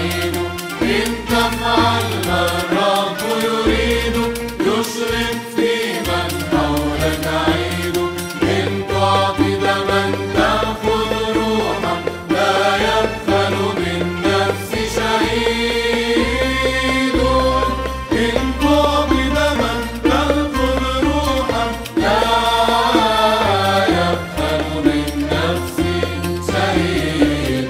سعيد إن تفعل ما الرب يريد، يشرق في من حولك عيد. إن تعطي دما تأخذ روحا، لا يبخل بالنفس شهيد. إن تعطي دما تأخذ روحا، لا يبخل بالنفس شهيد.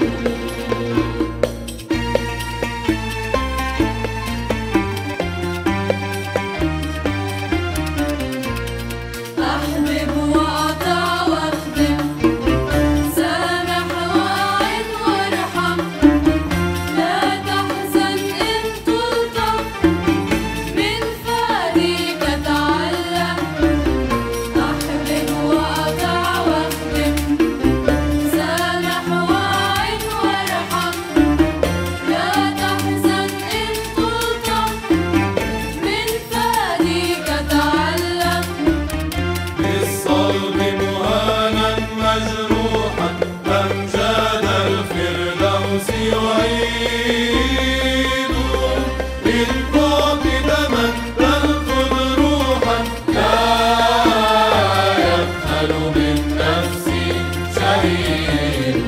أحبب وأطع واخدم، سامح واعد وارحم، لا تحزن إن تلطم، من فاديك تعلم. أحبب وأطع واخدم، سامح واعد وارحم، لا تحزن إن تلطم، من فاديك تعلم. بالصلب مهانا مجروحا، أمجاد الفردوس يعيد. إن تعطي دما تأخذ روحا، لا يبخل بالنفس شهيد.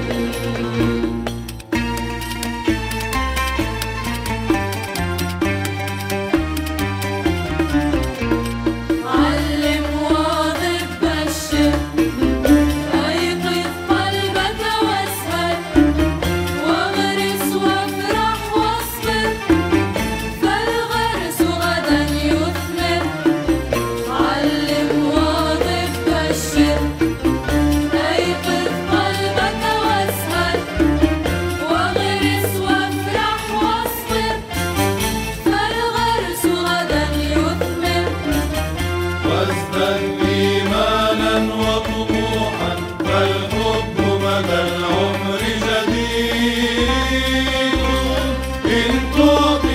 علم واظب بشر، أيقظ قلبك واسهر، واغرس وافرح واصبر، فالغرس غدا يثمر. علم واظب بشر، أيقظ قلبك واسهر، واغرس وافرح واصبر، فالغرس غدا يثمر. وازدد إيمانا وطموحا، فالحب مدى العمر جديد. إن تعطي